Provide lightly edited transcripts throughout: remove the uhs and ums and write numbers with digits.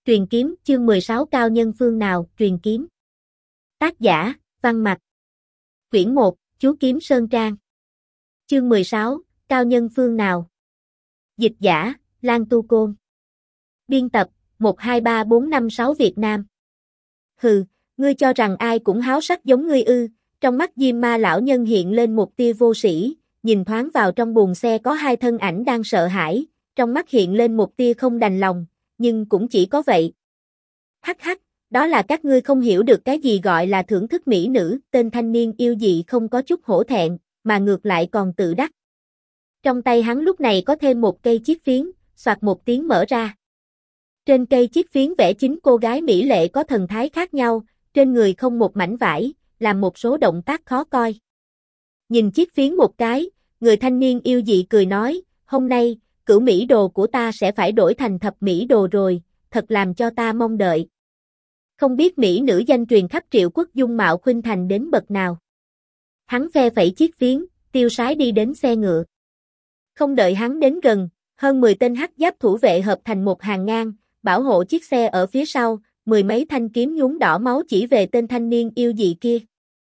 Truyền kiếm, chương 16 cao nhân phương nào, truyền kiếm. Tác giả, Văn Mặc. Quyển 1, Chú Kiếm Sơn Trang. Chương 16, cao nhân phương nào. Dịch giả, Lan Tu Côn. Biên tập, 123456 Việt Nam. Hừ, ngươi cho rằng ai cũng háo sắc giống ngươi ư? Trong mắt Diêm Ma lão nhân hiện lên một tia vô sĩ, nhìn thoáng vào trong buồng xe có hai thân ảnh đang sợ hãi, trong mắt hiện lên một tia không đành lòng, nhưng cũng chỉ có vậy. Hắc hắc, đó là các ngươi không hiểu được cái gì gọi là thưởng thức mỹ nữ, tên thanh niên yêu dị không có chút hổ thẹn, mà ngược lại còn tự đắc. Trong tay hắn lúc này có thêm một cây chiếc phiến, xoạt một tiếng mở ra. Trên cây chiếc phiến vẽ chính cô gái mỹ lệ có thần thái khác nhau, trên người không một mảnh vải, làm một số động tác khó coi. Nhìn chiếc phiến một cái, người thanh niên yêu dị cười nói, hôm nay, cửu mỹ đồ của ta sẽ phải đổi thành thập mỹ đồ rồi, thật làm cho ta mong đợi. Không biết mỹ nữ danh truyền khắp triệu quốc dung mạo khuynh thành đến bậc nào. Hắn phe phẩy chiếc phiến, tiêu sái đi đến xe ngựa. Không đợi hắn đến gần, hơn 10 tên hắc giáp thủ vệ hợp thành một hàng ngang, bảo hộ chiếc xe ở phía sau, mười mấy thanh kiếm nhuốm đỏ máu chỉ về tên thanh niên yêu dị kia.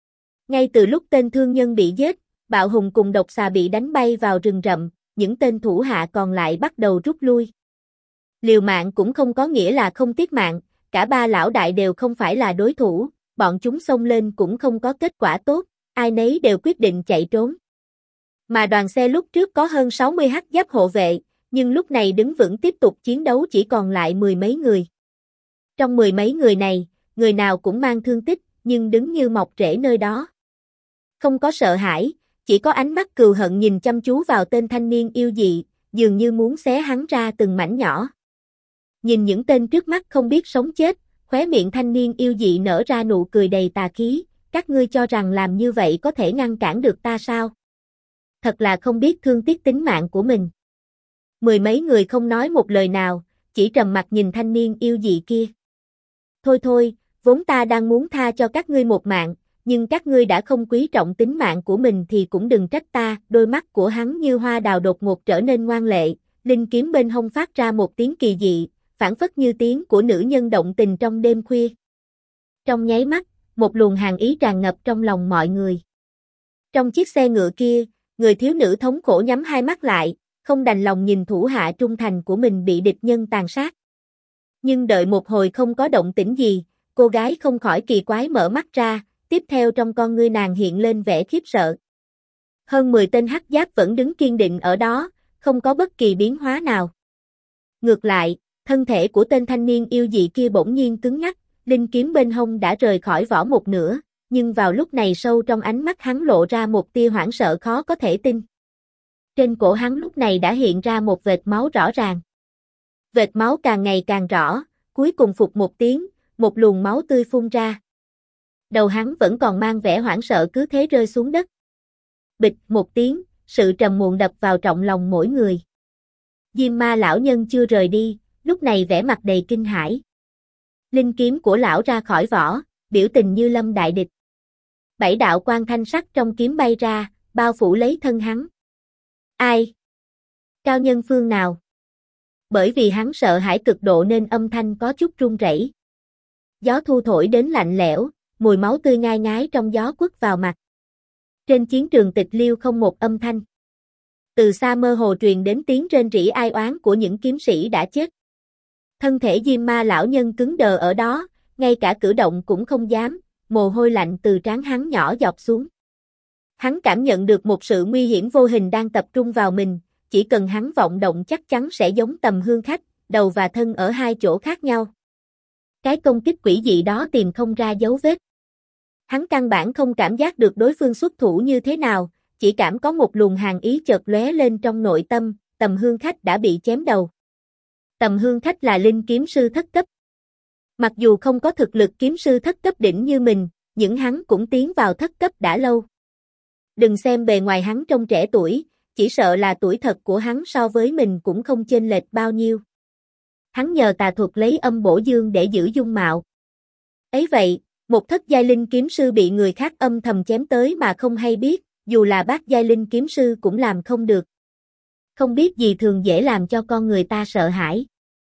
Ngay từ lúc tên thương nhân bị giết, Bạo Hùng cùng Độc Xà bị đánh bay vào rừng rậm, những tên thủ hạ còn lại bắt đầu rút lui. Liều mạng cũng không có nghĩa là không tiếc mạng, cả ba lão đại đều không phải là đối thủ, bọn chúng xông lên cũng không có kết quả tốt, ai nấy đều quyết định chạy trốn. Mà đoàn xe lúc trước có hơn 60 hắc giáp hộ vệ, nhưng lúc này đứng vững tiếp tục chiến đấu chỉ còn lại mười mấy người. Trong mười mấy người này, người nào cũng mang thương tích, nhưng đứng như mọc rễ nơi đó. Không có sợ hãi, chỉ có ánh mắt cừu hận nhìn chăm chú vào tên thanh niên yêu dị, dường như muốn xé hắn ra từng mảnh nhỏ. Nhìn những tên trước mắt không biết sống chết, khóe miệng thanh niên yêu dị nở ra nụ cười đầy tà khí, các ngươi cho rằng làm như vậy có thể ngăn cản được ta sao? Thật là không biết thương tiếc tính mạng của mình. Mười mấy người không nói một lời nào, chỉ trầm mặc nhìn thanh niên yêu dị kia. Thôi thôi, vốn ta đang muốn tha cho các ngươi một mạng, nhưng các ngươi đã không quý trọng tính mạng của mình thì cũng đừng trách ta. Đôi mắt của hắn như hoa đào đột ngột trở nên ngoan lệ, linh kiếm bên hông phát ra một tiếng kỳ dị, phảng phất như tiếng của nữ nhân động tình trong đêm khuya. Trong nháy mắt, một luồng hàn ý tràn ngập trong lòng mọi người. Trong chiếc xe ngựa kia, người thiếu nữ thống khổ nhắm hai mắt lại, không đành lòng nhìn thủ hạ trung thành của mình bị địch nhân tàn sát. Nhưng đợi một hồi không có động tĩnh gì, cô gái không khỏi kỳ quái mở mắt ra, tiếp theo trong con ngươi nàng hiện lên vẻ khiếp sợ. Hơn 10 tên hắc giáp vẫn đứng kiên định ở đó, không có bất kỳ biến hóa nào. Ngược lại, thân thể của tên thanh niên yêu dị kia bỗng nhiên cứng ngắc, linh kiếm bên hông đã rời khỏi vỏ một nửa, nhưng vào lúc này sâu trong ánh mắt hắn lộ ra một tia hoảng sợ khó có thể tin. Trên cổ hắn lúc này đã hiện ra một vệt máu rõ ràng. Vệt máu càng ngày càng rõ, cuối cùng phụt một tiếng, một luồng máu tươi phun ra. Đầu hắn vẫn còn mang vẻ hoảng sợ cứ thế rơi xuống đất. Bịch một tiếng, sự trầm muộn đập vào trọng lòng mỗi người. Diêm Ma lão nhân chưa rời đi, lúc này vẻ mặt đầy kinh hãi. Linh kiếm của lão ra khỏi vỏ, biểu tình như lâm đại địch. 7 đạo quang thanh sắc trong kiếm bay ra, bao phủ lấy thân hắn. Ai? Cao nhân phương nào? Bởi vì hắn sợ hãi cực độ nên âm thanh có chút run rẩy. Gió thu thổi đến lạnh lẽo, mùi máu tươi ngai ngái trong gió quất vào mặt. Trên chiến trường tịch liêu không một âm thanh. Từ xa mơ hồ truyền đến tiếng rên rỉ ai oán của những kiếm sĩ đã chết. Thân thể Diêm Ma lão nhân cứng đờ ở đó, ngay cả cử động cũng không dám, mồ hôi lạnh từ trán hắn nhỏ giọt xuống. Hắn cảm nhận được một sự nguy hiểm vô hình đang tập trung vào mình, chỉ cần hắn vọng động chắc chắn sẽ giống tầm hương khách, đầu và thân ở hai chỗ khác nhau. Cái công kích quỷ dị đó tìm không ra dấu vết. Hắn căn bản không cảm giác được đối phương xuất thủ như thế nào, chỉ cảm có một luồng hàn ý chợt lóe lên trong nội tâm, tầm hương khách đã bị chém đầu. Tầm hương khách là linh kiếm sư thất cấp. Mặc dù không có thực lực kiếm sư thất cấp đỉnh như mình, nhưng hắn cũng tiến vào thất cấp đã lâu. Đừng xem bề ngoài hắn trông trẻ tuổi, chỉ sợ là tuổi thật của hắn so với mình cũng không chênh lệch bao nhiêu. Hắn nhờ tà thuật lấy âm bổ dương để giữ dung mạo. Ấy vậy, một thất giai linh kiếm sư bị người khác âm thầm chém tới mà không hay biết, dù là bát giai linh kiếm sư cũng làm không được. Không biết gì thường dễ làm cho con người ta sợ hãi.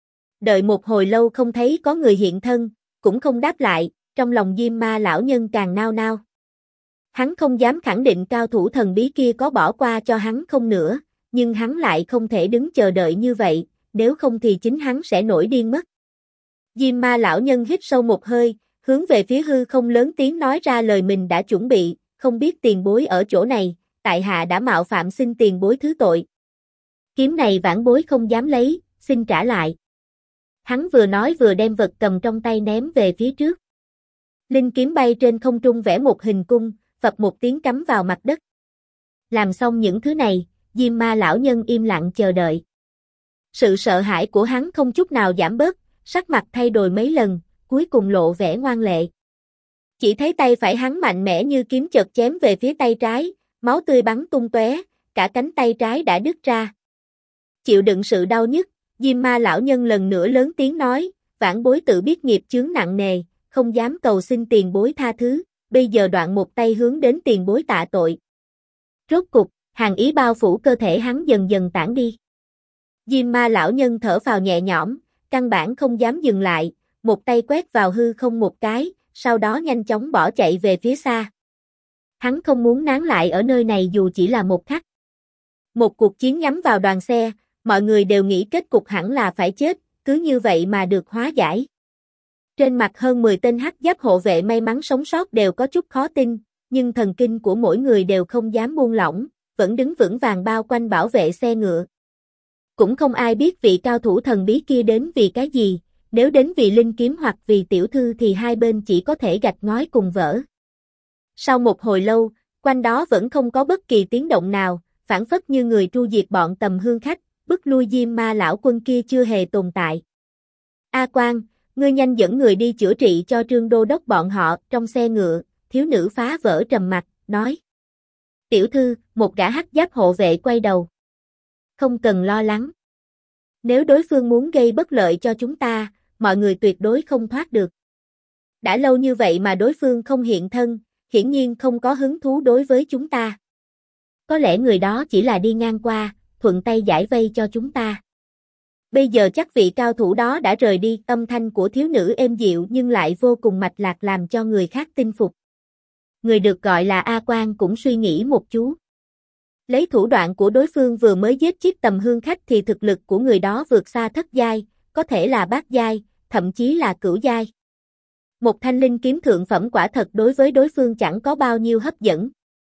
Đợi một hồi lâu không thấy có người hiện thân, cũng không đáp lại, trong lòng Diêm Ma lão nhân càng nao nao. Hắn không dám khẳng định cao thủ thần bí kia có bỏ qua cho hắn không nữa, nhưng hắn lại không thể đứng chờ đợi như vậy, nếu không thì chính hắn sẽ nổi điên mất. Diêm Ma lão nhân hít sâu một hơi, hướng về phía hư không lớn tiếng nói ra lời mình đã chuẩn bị, không biết tiền bối ở chỗ này, tại hạ đã mạo phạm xin tiền bối thứ tội. Kiếm này vãn bối không dám lấy, xin trả lại. Hắn vừa nói vừa đem vật cầm trong tay ném về phía trước. Linh kiếm bay trên không trung vẽ một hình cung, phập một tiếng cắm vào mặt đất. Làm xong những thứ này, Diêm Ma lão nhân im lặng chờ đợi. Sự sợ hãi của hắn không chút nào giảm bớt, sắc mặt thay đổi mấy lần, cuối cùng lộ vẻ ngoan lệ. Chỉ thấy tay phải hắn mạnh mẽ như kiếm chợt chém về phía tay trái, máu tươi bắn tung tóe, cả cánh tay trái đã đứt ra. Chịu đựng sự đau nhức, Diêm Ma lão nhân lần nữa lớn tiếng nói, vãn bối tự biết nghiệp chướng nặng nề, không dám cầu xin tiền bối tha thứ, bây giờ đoạn một tay hướng đến tiền bối tạ tội. Rốt cục, hàn ý bao phủ cơ thể hắn dần dần tản đi. Diêm Ma lão nhân thở phào nhẹ nhõm, căn bản không dám dừng lại, một tay quét vào hư không một cái, sau đó nhanh chóng bỏ chạy về phía xa. Hắn không muốn nán lại ở nơi này dù chỉ là một khắc. Một cuộc chiến nhắm vào đoàn xe, mọi người đều nghĩ kết cục hẳn là phải chết, cứ như vậy mà được hóa giải. Trên mặt hơn 10 tên hắc giáp hộ vệ may mắn sống sót đều có chút khó tin, nhưng thần kinh của mỗi người đều không dám buông lỏng, vẫn đứng vững vàng bao quanh bảo vệ xe ngựa. Cũng không ai biết vị cao thủ thần bí kia đến vì cái gì, nếu đến vì linh kiếm hoặc vì tiểu thư thì hai bên chỉ có thể gạch ngói cùng vỡ. Sau một hồi lâu, quanh đó vẫn không có bất kỳ tiếng động nào, phảng phất như người tru diệt bọn tầm hương khách, bức lui Diêm Ma lão quân kia chưa hề tồn tại. A Quang, ngươi nhanh dẫn người đi chữa trị cho Trương đô đốc bọn họ. Trong xe ngựa, thiếu nữ phá vỡ trầm mặc, nói. Tiểu thư, một gã hắc giáp hộ vệ quay đầu. Không cần lo lắng. Nếu đối phương muốn gây bất lợi cho chúng ta, mọi người tuyệt đối không thoát được. Đã lâu như vậy mà đối phương không hiện thân, hiển nhiên không có hứng thú đối với chúng ta. Có lẽ người đó chỉ là đi ngang qua, thuận tay giải vây cho chúng ta. Bây giờ chắc vị cao thủ đó đã rời đi, âm thanh của thiếu nữ êm dịu nhưng lại vô cùng mạch lạc làm cho người khác tin phục. Người được gọi là A Quang cũng suy nghĩ một chút. Lấy thủ đoạn của đối phương vừa mới giết chiếc tầm hương khách thì thực lực của người đó vượt xa thất giai, có thể là bát giai, thậm chí là cửu giai. Một thanh linh kiếm thượng phẩm quả thật đối với đối phương chẳng có bao nhiêu hấp dẫn.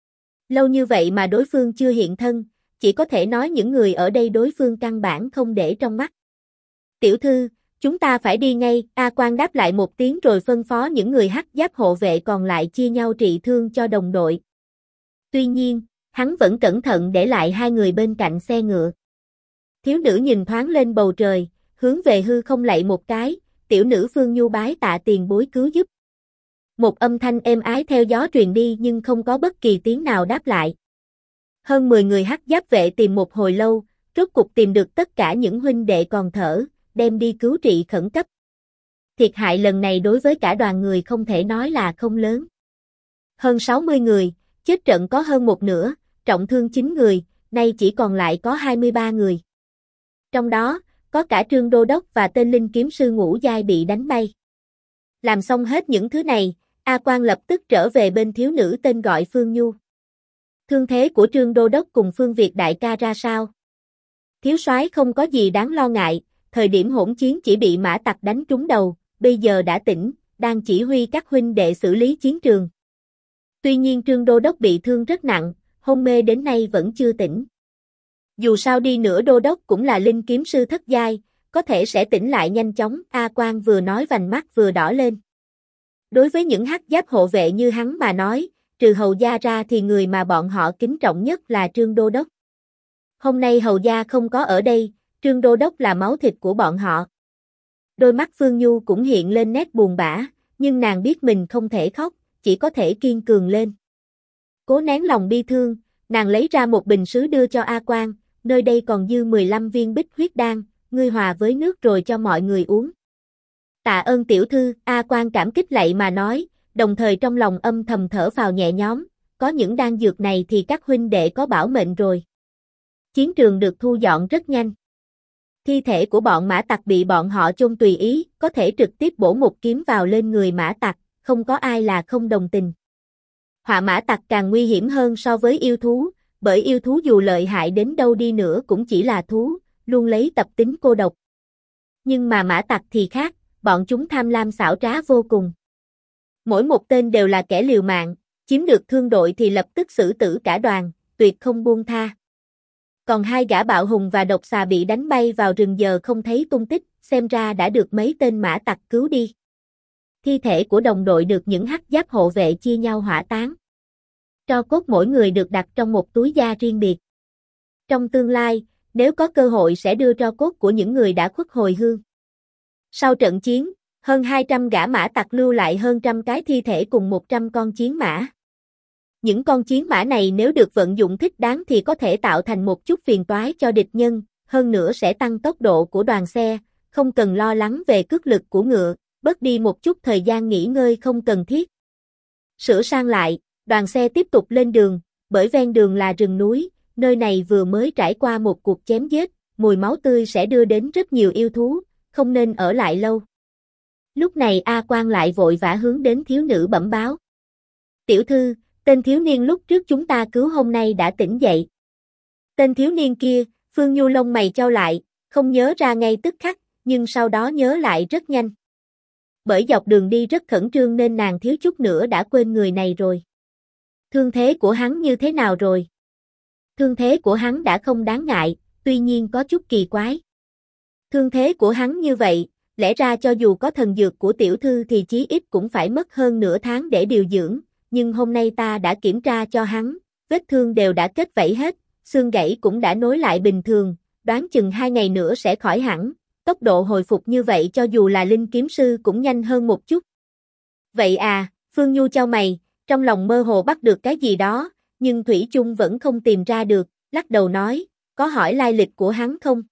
Lâu như vậy mà đối phương chưa hiện thân, chỉ có thể nói những người ở đây đối phương căn bản không để trong mắt. Tiểu thư, chúng ta phải đi ngay, A Quang đáp lại một tiếng rồi phân phó những người hắc giáp hộ vệ còn lại chia nhau trị thương cho đồng đội. Tuy nhiên, hắn vẫn cẩn thận để lại hai người bên cạnh xe ngựa. Thiếu nữ nhìn thoáng lên bầu trời, hướng về hư không lạy một cái, tiểu nữ Phương Nhu bái tạ tiền bối cứu giúp. Một âm thanh êm ái theo gió truyền đi nhưng không có bất kỳ tiếng nào đáp lại. Hơn 10 người hắc giáp vệ tìm một hồi lâu, rốt cục tìm được tất cả những huynh đệ còn thở, đem đi cứu trị khẩn cấp. Thiệt hại lần này đối với cả đoàn người không thể nói là không lớn. Hơn 60 người, chết trận có hơn một nửa, trọng thương 9 người, nay chỉ còn lại có 23 người. Trong đó, có cả Trương đô đốc và tên linh kiếm sư ngũ giai bị đánh bay. Làm xong hết những thứ này, A Quang lập tức trở về bên thiếu nữ tên gọi Phương Nhu. Thương thế của Trương đô đốc cùng Phương Việt đại ca ra sao? Thiếu soái không có gì đáng lo ngại, thời điểm hỗn chiến chỉ bị mã tặc đánh trúng đầu, bây giờ đã tỉnh, đang chỉ huy các huynh đệ xử lý chiến trường. Tuy nhiên Trương đô đốc bị thương rất nặng, hôn mê đến nay vẫn chưa tỉnh. Dù sao đi nữa đô đốc cũng là linh kiếm sư thất giai, có thể sẽ tỉnh lại nhanh chóng, A Quang vừa nói vành mắt vừa đỏ lên. Đối với những hắc giáp hộ vệ như hắn mà nói, trừ hầu gia ra thì người mà bọn họ kính trọng nhất là Trương đô đốc. Hôm nay hầu gia không có ở đây, Trương đô đốc là máu thịt của bọn họ. Đôi mắt Phương Nhu cũng hiện lên nét buồn bã, nhưng nàng biết mình không thể khóc, chỉ có thể kiên cường lên. Cố nén lòng bi thương, nàng lấy ra một bình sứ đưa cho A Quang, nơi đây còn dư 15 viên bích huyết đan, ngươi hòa với nước rồi cho mọi người uống. Tạ ơn tiểu thư, A Quang cảm kích lạy mà nói, đồng thời trong lòng âm thầm thở phào nhẹ nhõm, có những đan dược này thì các huynh đệ có bảo mệnh rồi. Chiến trường được thu dọn rất nhanh. Thi thể của bọn mã tặc bị bọn họ chôn tùy ý, có thể trực tiếp bổ một kiếm vào lên người mã tặc, không có ai là không đồng tình. Họa mã tặc càng nguy hiểm hơn so với yêu thú, bởi yêu thú dù lợi hại đến đâu đi nữa cũng chỉ là thú, luôn lấy tập tính cô độc. Nhưng mà mã tặc thì khác, bọn chúng tham lam xảo trá vô cùng. Mỗi một tên đều là kẻ liều mạng, chiếm được thương đội thì lập tức xử tử cả đoàn, tuyệt không buông tha. Còn hai gã bạo hùng và độc xà bị đánh bay vào rừng giờ không thấy tung tích, xem ra đã được mấy tên mã tặc cứu đi. Thi thể của đồng đội được những hắc giáp hộ vệ chia nhau hỏa táng. Tro cốt mỗi người được đặt trong một túi da riêng biệt. Trong tương lai, nếu có cơ hội sẽ đưa tro cốt của những người đã khuất hồi hương. Sau trận chiến, hơn 200 gã mã tặc lưu lại hơn trăm cái thi thể cùng 100 con chiến mã. Những con chiến mã này nếu được vận dụng thích đáng thì có thể tạo thành một chút phiền toái cho địch nhân, hơn nữa sẽ tăng tốc độ của đoàn xe, không cần lo lắng về cước lực của ngựa, bớt đi một chút thời gian nghỉ ngơi không cần thiết. Sửa sang lại, đoàn xe tiếp tục lên đường, bởi ven đường là rừng núi, nơi này vừa mới trải qua một cuộc chém giết, mùi máu tươi sẽ đưa đến rất nhiều yêu thú, không nên ở lại lâu. Lúc này A Quan lại vội vã hướng đến thiếu nữ bẩm báo. Tiểu thư, tên thiếu niên lúc trước chúng ta cứu hôm nay đã tỉnh dậy. Tên thiếu niên kia, Phương Nhu lông mày chau lại, không nhớ ra ngay tức khắc, nhưng sau đó nhớ lại rất nhanh. Bởi dọc đường đi rất khẩn trương nên nàng thiếu chút nữa đã quên người này rồi. Thương thế của hắn như thế nào rồi? Thương thế của hắn đã không đáng ngại, tuy nhiên có chút kỳ quái. Thương thế của hắn như vậy, lẽ ra cho dù có thần dược của tiểu thư thì chí ít cũng phải mất hơn nửa tháng để điều dưỡng, nhưng hôm nay ta đã kiểm tra cho hắn, vết thương đều đã kết vảy hết, xương gãy cũng đã nối lại bình thường, đoán chừng 2 ngày nữa sẽ khỏi hẳn, tốc độ hồi phục như vậy cho dù là linh kiếm sư cũng nhanh hơn một chút. Vậy à, Phương Nhu chau mày, trong lòng mơ hồ bắt được cái gì đó, nhưng Thủy chung vẫn không tìm ra được, lắc đầu nói, có hỏi lai lịch của hắn không?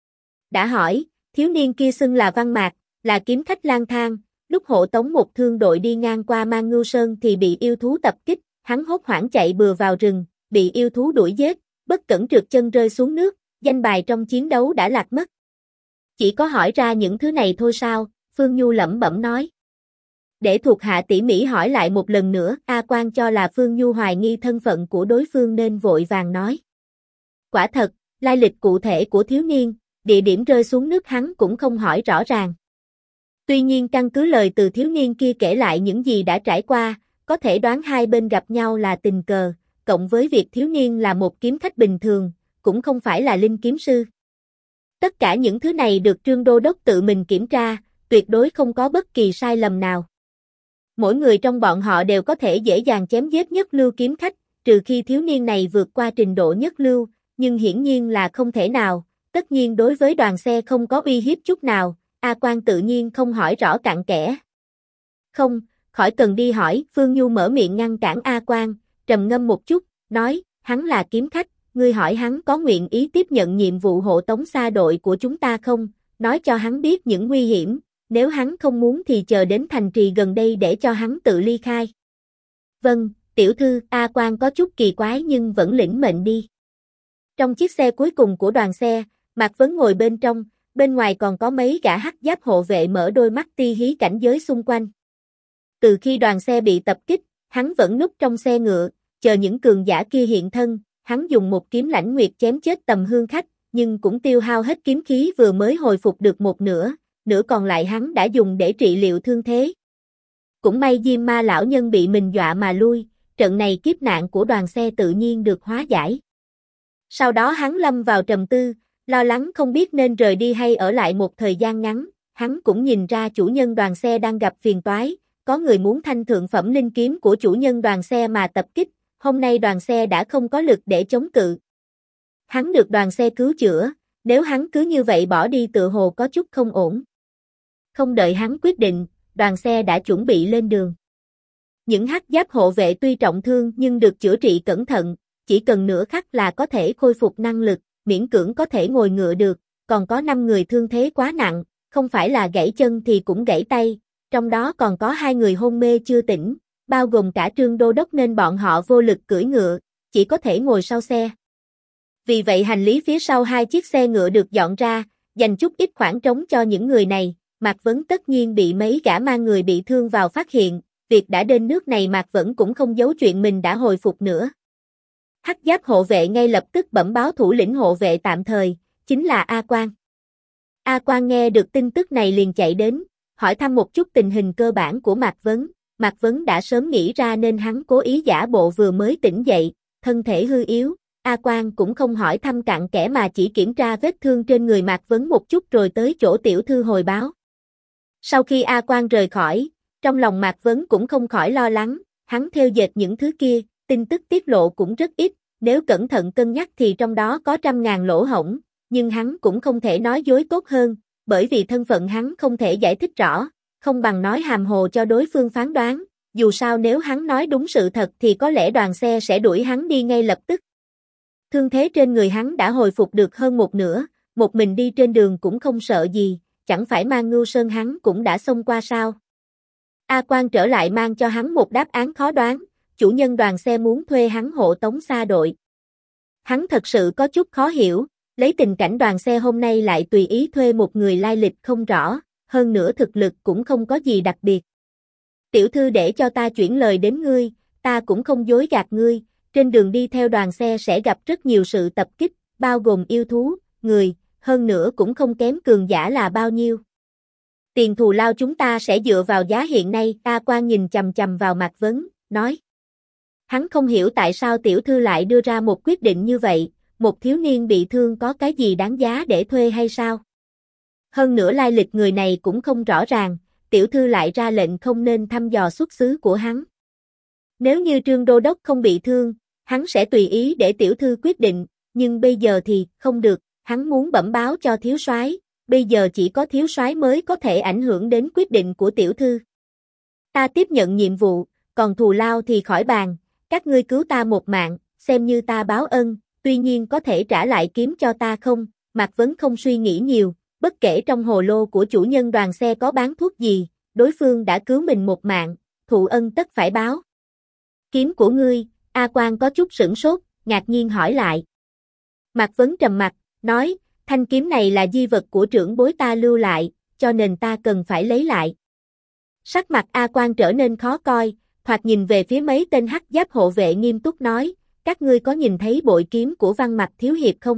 Đã hỏi, thiếu niên kia xưng là Văn Mạc, là kiếm khách lang thang, lúc hộ tống một thương đội đi ngang qua Mang Ngưu Sơn thì bị yêu thú tập kích, hắn hốt hoảng chạy bừa vào rừng, bị yêu thú đuổi giết, bất cẩn trượt chân rơi xuống nước, danh bài trong chiến đấu đã lạc mất. Chỉ có hỏi ra những thứ này thôi sao, Phương Nhu lẩm bẩm nói. Để thuộc hạ tỉ mỉ hỏi lại một lần nữa, A Quan cho là Phương Nhu hoài nghi thân phận của đối phương nên vội vàng nói. Quả thật, lai lịch cụ thể của thiếu niên, địa điểm rơi xuống nước hắn cũng không hỏi rõ ràng. Tuy nhiên căn cứ lời từ thiếu niên kia kể lại những gì đã trải qua, có thể đoán hai bên gặp nhau là tình cờ, cộng với việc thiếu niên là một kiếm khách bình thường, cũng không phải là linh kiếm sư. Tất cả những thứ này được Trương Đô Đốc tự mình kiểm tra, tuyệt đối không có bất kỳ sai lầm nào. Mỗi người trong bọn họ đều có thể dễ dàng chém giết nhất lưu kiếm khách, trừ khi thiếu niên này vượt qua trình độ nhất lưu, nhưng hiển nhiên là không thể nào, tất nhiên đối với đoàn xe không có uy hiếp chút nào, A Quan tự nhiên không hỏi rõ cặn kẽ. Không, khỏi cần đi hỏi, Phương Nhu mở miệng ngăn cản A Quan, trầm ngâm một chút, nói, hắn là kiếm khách, ngươi hỏi hắn có nguyện ý tiếp nhận nhiệm vụ hộ tống xa đội của chúng ta không, nói cho hắn biết những nguy hiểm, nếu hắn không muốn thì chờ đến thành trì gần đây để cho hắn tự ly khai. Vâng, tiểu thư, A Quan có chút kỳ quái nhưng vẫn lĩnh mệnh đi. Trong chiếc xe cuối cùng của đoàn xe, Mạc Vấn ngồi bên trong, bên ngoài còn có mấy gã hắc giáp hộ vệ mở đôi mắt ti hí cảnh giới xung quanh. Từ khi đoàn xe bị tập kích, hắn vẫn núp trong xe ngựa, chờ những cường giả kia hiện thân, hắn dùng một kiếm lãnh nguyệt chém chết Tầm Hương khách, nhưng cũng tiêu hao hết kiếm khí vừa mới hồi phục được một nửa, nửa còn lại hắn đã dùng để trị liệu thương thế. Cũng may Diêm Ma lão nhân bị mình dọa mà lui, trận này kiếp nạn của đoàn xe tự nhiên được hóa giải. Sau đó hắn lâm vào trầm tư, lo lắng không biết nên rời đi hay ở lại một thời gian ngắn, hắn cũng nhìn ra chủ nhân đoàn xe đang gặp phiền toái, có người muốn thanh thượng phẩm linh kiếm của chủ nhân đoàn xe mà tập kích, hôm nay đoàn xe đã không có lực để chống cự. Hắn được đoàn xe cứu chữa, nếu hắn cứ như vậy bỏ đi tựa hồ có chút không ổn. Không đợi hắn quyết định, đoàn xe đã chuẩn bị lên đường. Những hắc giáp hộ vệ tuy trọng thương nhưng được chữa trị cẩn thận, chỉ cần nửa khắc là có thể khôi phục năng lực, miễn cưỡng có thể ngồi ngựa được, còn có 5 người thương thế quá nặng, không phải là gãy chân thì cũng gãy tay, trong đó còn có 2 người hôn mê chưa tỉnh, bao gồm cả Trương Đô Đốc nên bọn họ vô lực cưỡi ngựa, chỉ có thể ngồi sau xe. Vì vậy hành lý phía sau 2 chiếc xe ngựa được dọn ra, dành chút ít khoảng trống cho những người này. Mạc Vấn tất nhiên bị mấy gã mang người bị thương vào phát hiện, việc đã đến nước này Mạc Vấn cũng không giấu chuyện mình đã hồi phục nữa. Hắc giáp hộ vệ ngay lập tức bẩm báo thủ lĩnh hộ vệ tạm thời, chính là A Quang. A Quang nghe được tin tức này liền chạy đến, hỏi thăm một chút tình hình cơ bản của Mạc Vấn. Mạc Vấn đã sớm nghĩ ra nên hắn cố ý giả bộ vừa mới tỉnh dậy, thân thể hư yếu. A Quang cũng không hỏi thăm cặn kẽ mà chỉ kiểm tra vết thương trên người Mạc Vấn một chút rồi tới chỗ tiểu thư hồi báo. Sau khi A Quang rời khỏi, trong lòng Mạc Vấn cũng không khỏi lo lắng, hắn theo dệt những thứ kia, tin tức tiết lộ cũng rất ít, nếu cẩn thận cân nhắc thì trong đó có 100.000 lỗ hổng, nhưng hắn cũng không thể nói dối tốt hơn, bởi vì thân phận hắn không thể giải thích rõ, không bằng nói hàm hồ cho đối phương phán đoán, dù sao nếu hắn nói đúng sự thật thì có lẽ đoàn xe sẽ đuổi hắn đi ngay lập tức. Thương thế trên người hắn đã hồi phục được hơn một nửa, một mình đi trên đường cũng không sợ gì, chẳng phải mang Ngưu Sơn hắn cũng đã xông qua sao. A Quang trở lại mang cho hắn một đáp án khó đoán, chủ nhân đoàn xe muốn thuê hắn hộ tống xa đội. Hắn thật sự có chút khó hiểu, lấy tình cảnh đoàn xe hôm nay lại tùy ý thuê một người lai lịch không rõ, hơn nữa thực lực cũng không có gì đặc biệt. Tiểu thư để cho ta chuyển lời đến ngươi, ta cũng không dối gạt ngươi, trên đường đi theo đoàn xe sẽ gặp rất nhiều sự tập kích, bao gồm yêu thú, người, hơn nữa cũng không kém cường giả là bao nhiêu. Tiền thù lao chúng ta sẽ dựa vào giá hiện nay. A Quang nhìn chằm chằm vào Mạc Vấn, nói. Hắn không hiểu tại sao tiểu thư lại đưa ra một quyết định như vậy, một thiếu niên bị thương có cái gì đáng giá để thuê hay sao? Hơn nữa lai lịch người này cũng không rõ ràng, tiểu thư lại ra lệnh không nên thăm dò xuất xứ của hắn. Nếu như Trương Đô Đốc không bị thương, hắn sẽ tùy ý để tiểu thư quyết định, nhưng bây giờ thì không được, hắn muốn bẩm báo cho thiếu soái, bây giờ chỉ có thiếu soái mới có thể ảnh hưởng đến quyết định của tiểu thư. Ta tiếp nhận nhiệm vụ, còn thù lao thì khỏi bàn, các ngươi cứu ta một mạng, xem như ta báo ân, tuy nhiên có thể trả lại kiếm cho ta không? Mạc Vấn không suy nghĩ nhiều, bất kể trong hồ lô của chủ nhân đoàn xe có bán thuốc gì, đối phương đã cứu mình một mạng, thù ân tất phải báo. Kiếm của ngươi, A Quang có chút sửng sốt, ngạc nhiên hỏi lại. Mạc Vấn trầm mặt, nói, thanh kiếm này là di vật của trưởng bối ta lưu lại, cho nên ta cần phải lấy lại. Sắc mặt A Quang trở nên khó coi, thoạt nhìn về phía mấy tên hắc giáp hộ vệ nghiêm túc nói, các ngươi có nhìn thấy bội kiếm của Văn Mạch thiếu hiệp không?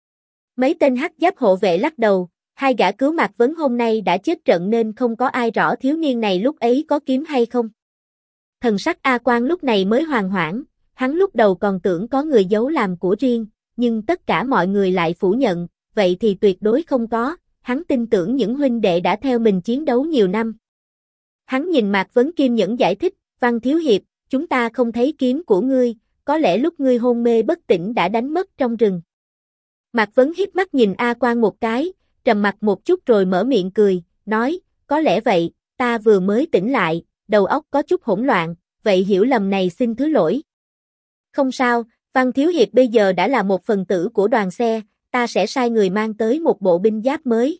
Mấy tên hắc giáp hộ vệ lắc đầu, hai gã cứu Mạc Vấn hôm nay đã chết trận nên không có ai rõ thiếu niên này lúc ấy có kiếm hay không. Thần sắc A Quang lúc này mới hoàn hoãn, hắn lúc đầu còn tưởng có người giấu làm của riêng, nhưng tất cả mọi người lại phủ nhận, vậy thì tuyệt đối không có, hắn tin tưởng những huynh đệ đã theo mình chiến đấu nhiều năm. Hắn nhìn Mạc Vấn kiên nhẫn giải thích, Văn thiếu hiệp, chúng ta không thấy kiếm của ngươi, có lẽ lúc ngươi hôn mê bất tỉnh đã đánh mất trong rừng. Mạc Vấn híp mắt nhìn A Quang một cái, trầm mặt một chút rồi mở miệng cười, nói, có lẽ vậy, ta vừa mới tỉnh lại, đầu óc có chút hỗn loạn, vậy hiểu lầm này xin thứ lỗi. Không sao, Văn thiếu hiệp bây giờ đã là một phần tử của đoàn xe, ta sẽ sai người mang tới một bộ binh giáp mới.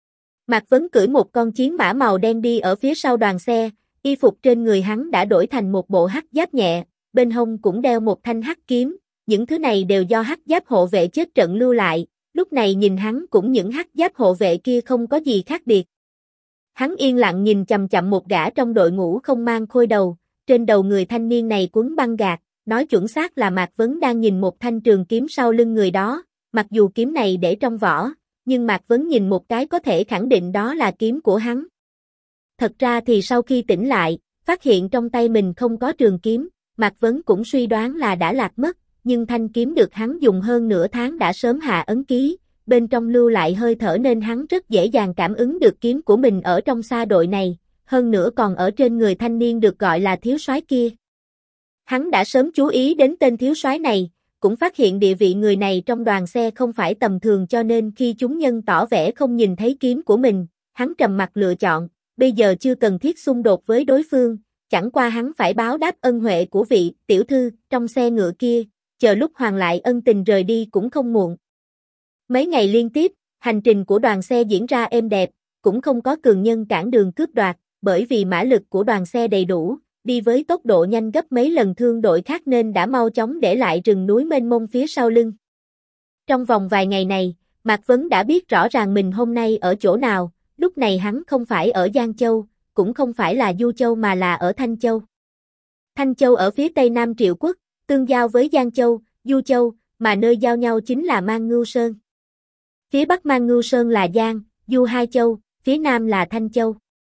Mạc Vấn cưỡi một con chiến mã màu đen đi ở phía sau đoàn xe, y phục trên người hắn đã đổi thành một bộ hắc giáp nhẹ, bên hông cũng đeo một thanh hắc kiếm, những thứ này đều do hắc giáp hộ vệ chết trận lưu lại, lúc này nhìn hắn cũng những hắc giáp hộ vệ kia không có gì khác biệt. Hắn yên lặng nhìn chằm chằm một gã trong đội ngũ không mang khôi đầu, trên đầu người thanh niên này quấn băng gạc, nói chuẩn xác là Mạc Vấn đang nhìn một thanh trường kiếm sau lưng người đó, mặc dù kiếm này để trong vỏ, nhưng Mạc Vấn nhìn một cái có thể khẳng định đó là kiếm của hắn. Thật ra thì sau khi tỉnh lại, phát hiện trong tay mình không có trường kiếm, Mạc Vấn cũng suy đoán là đã lạc mất, nhưng thanh kiếm được hắn dùng hơn nửa tháng đã sớm hạ ấn ký, bên trong lưu lại hơi thở nên hắn rất dễ dàng cảm ứng được kiếm của mình ở trong xa đội này, hơn nữa còn ở trên người thanh niên được gọi là thiếu soái kia. Hắn đã sớm chú ý đến tên thiếu soái này, cũng phát hiện địa vị người này trong đoàn xe không phải tầm thường cho nên khi chúng nhân tỏ vẻ không nhìn thấy kiếm của mình, hắn trầm mặc lựa chọn, bây giờ chưa cần thiết xung đột với đối phương, chẳng qua hắn phải báo đáp ân huệ của vị tiểu thư trong xe ngựa kia, chờ lúc hoàn lại ân tình rời đi cũng không muộn. Mấy ngày liên tiếp, hành trình của đoàn xe diễn ra êm đẹp, cũng không có cường nhân cản đường cướp đoạt, bởi vì mã lực của đoàn xe đầy đủ, đi với tốc độ nhanh gấp mấy lần thương đội khác nên đã mau chóng để lại rừng núi mênh mông phía sau lưng. Trong vòng vài ngày này, Mạc Vấn đã biết rõ ràng mình hôm nay ở chỗ nào, lúc này hắn không phải ở Giang Châu, cũng không phải là Du Châu mà là ở Thanh Châu. Thanh Châu ở phía tây nam Triệu Quốc, tương giao với Giang Châu, Du Châu, mà nơi giao nhau chính là Man Ngưu Sơn. Phía bắc Man Ngưu Sơn là Giang, Du hai châu, phía nam là Thanh Châu.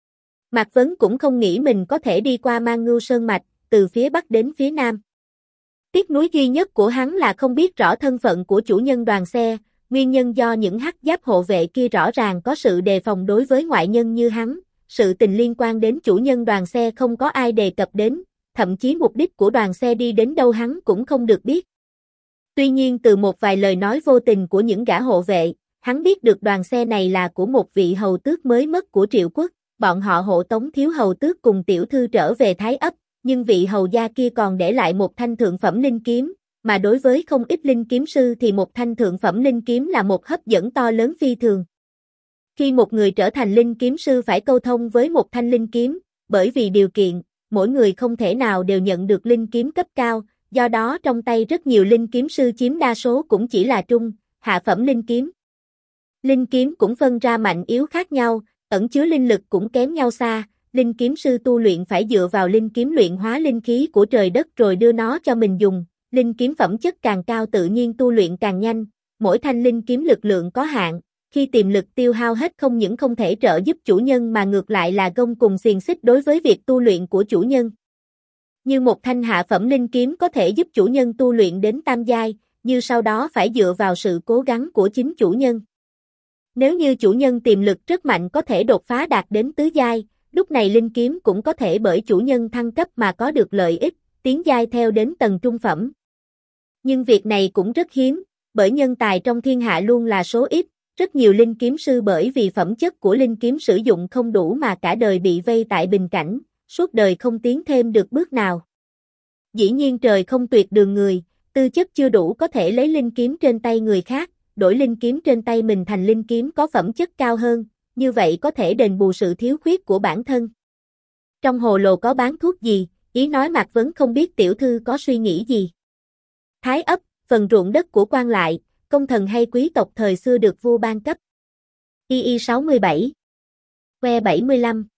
Mạc Vấn cũng không nghĩ mình có thể đi qua Man Ngưu Sơn mạch, từ phía bắc đến phía nam. Tiếc nuối duy nhất của hắn là không biết rõ thân phận của chủ nhân đoàn xe, nguyên nhân do những hắc giáp hộ vệ kia rõ ràng có sự đề phòng đối với ngoại nhân như hắn, sự tình liên quan đến chủ nhân đoàn xe không có ai đề cập đến, thậm chí mục đích của đoàn xe đi đến đâu hắn cũng không được biết. Tuy nhiên từ một vài lời nói vô tình của những gã hộ vệ, hắn biết được đoàn xe này là của một vị hầu tước mới mất của Triệu Quốc, bọn họ hộ tống thiếu hầu tước cùng tiểu thư trở về Thái Ấp, nhưng vị hầu gia kia còn để lại một thanh thượng phẩm linh kiếm, mà đối với không ít linh kiếm sư thì một thanh thượng phẩm linh kiếm là một hấp dẫn to lớn phi thường. Khi một người trở thành linh kiếm sư phải câu thông với một thanh linh kiếm, bởi vì điều kiện, mỗi người không thể nào đều nhận được linh kiếm cấp cao, do đó trong tay rất nhiều linh kiếm sư chiếm đa số cũng chỉ là trung, hạ phẩm linh kiếm. Linh kiếm cũng phân ra mạnh yếu khác nhau, ẩn chứa linh lực cũng kém nhau xa, linh kiếm sư tu luyện phải dựa vào linh kiếm luyện hóa linh khí của trời đất rồi đưa nó cho mình dùng, linh kiếm phẩm chất càng cao tự nhiên tu luyện càng nhanh, mỗi thanh linh kiếm lực lượng có hạn, khi tiềm lực tiêu hao hết không những không thể trợ giúp chủ nhân mà ngược lại là gông cùng xiềng xích đối với việc tu luyện của chủ nhân. Như một thanh hạ phẩm linh kiếm có thể giúp chủ nhân tu luyện đến tam giai, như sau đó phải dựa vào sự cố gắng của chính chủ nhân. Nếu như chủ nhân tiềm lực rất mạnh có thể đột phá đạt đến tứ giai, lúc này linh kiếm cũng có thể bởi chủ nhân thăng cấp mà có được lợi ích, tiến giai theo đến tầng trung phẩm. Nhưng việc này cũng rất hiếm, bởi nhân tài trong thiên hạ luôn là số ít, rất nhiều linh kiếm sư bởi vì phẩm chất của linh kiếm sử dụng không đủ mà cả đời bị vây tại bình cảnh, suốt đời không tiến thêm được bước nào. Dĩ nhiên trời không tuyệt đường người, tư chất chưa đủ có thể lấy linh kiếm trên tay người khác, đổi linh kiếm trên tay mình thành linh kiếm có phẩm chất cao hơn, như vậy có thể đền bù sự thiếu khuyết của bản thân. Trong hồ lô có bán thuốc gì, ý nói Mạc Vấn không biết tiểu thư có suy nghĩ gì. Thái Ấp, phần ruộng đất của quan lại, công thần hay quý tộc thời xưa được vua ban cấp. Y 67. Que 75.